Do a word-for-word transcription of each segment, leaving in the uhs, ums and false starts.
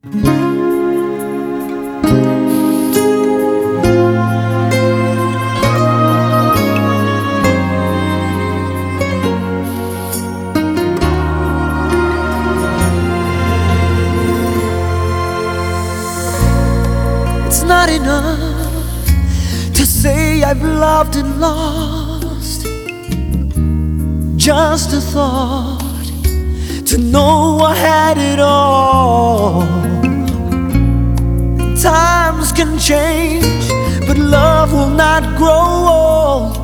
It's not enough to say I've loved and lost. Just a thought to know I had it all. Times can change, but love will not grow old.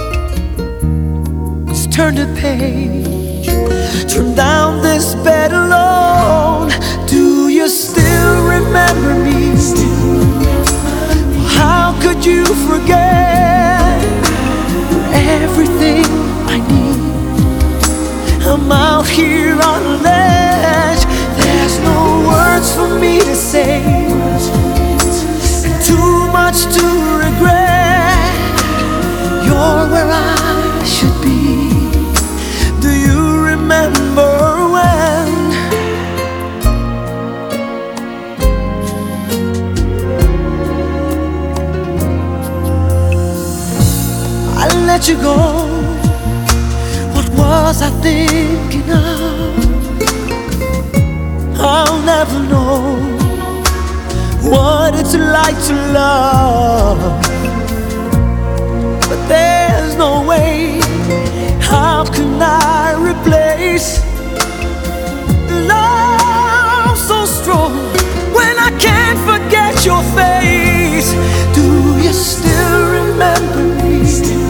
Let's turn the page, turn down this bed alone. Do you still remember me? How could you forget everything I need? I'm out here on a ledge. There's no words for me to say, and too much to regret. You're where I should be. Do you remember when I let you go? What was I thinking of? I'll never know what it's like to love, but there's no way. How can I replace love so strong when I can't forget your face? Do you still remember me?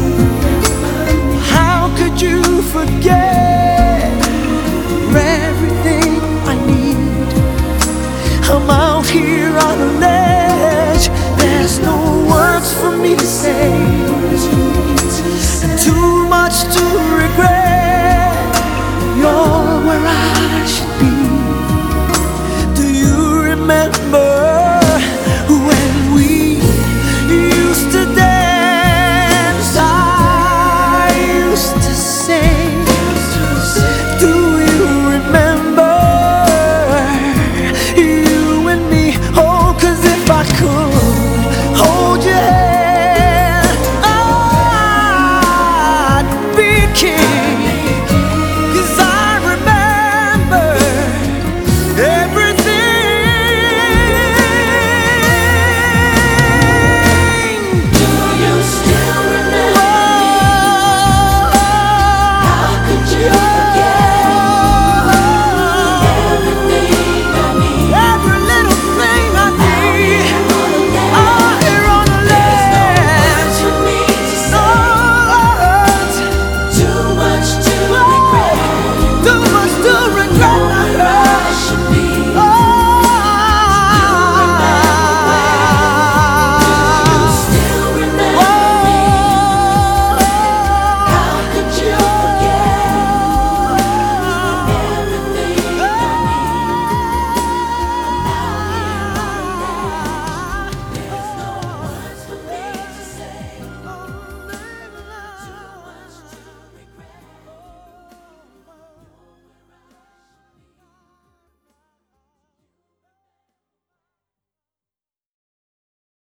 How could you forget everything I need? I'm out here on a ledge. There's no words for me to say,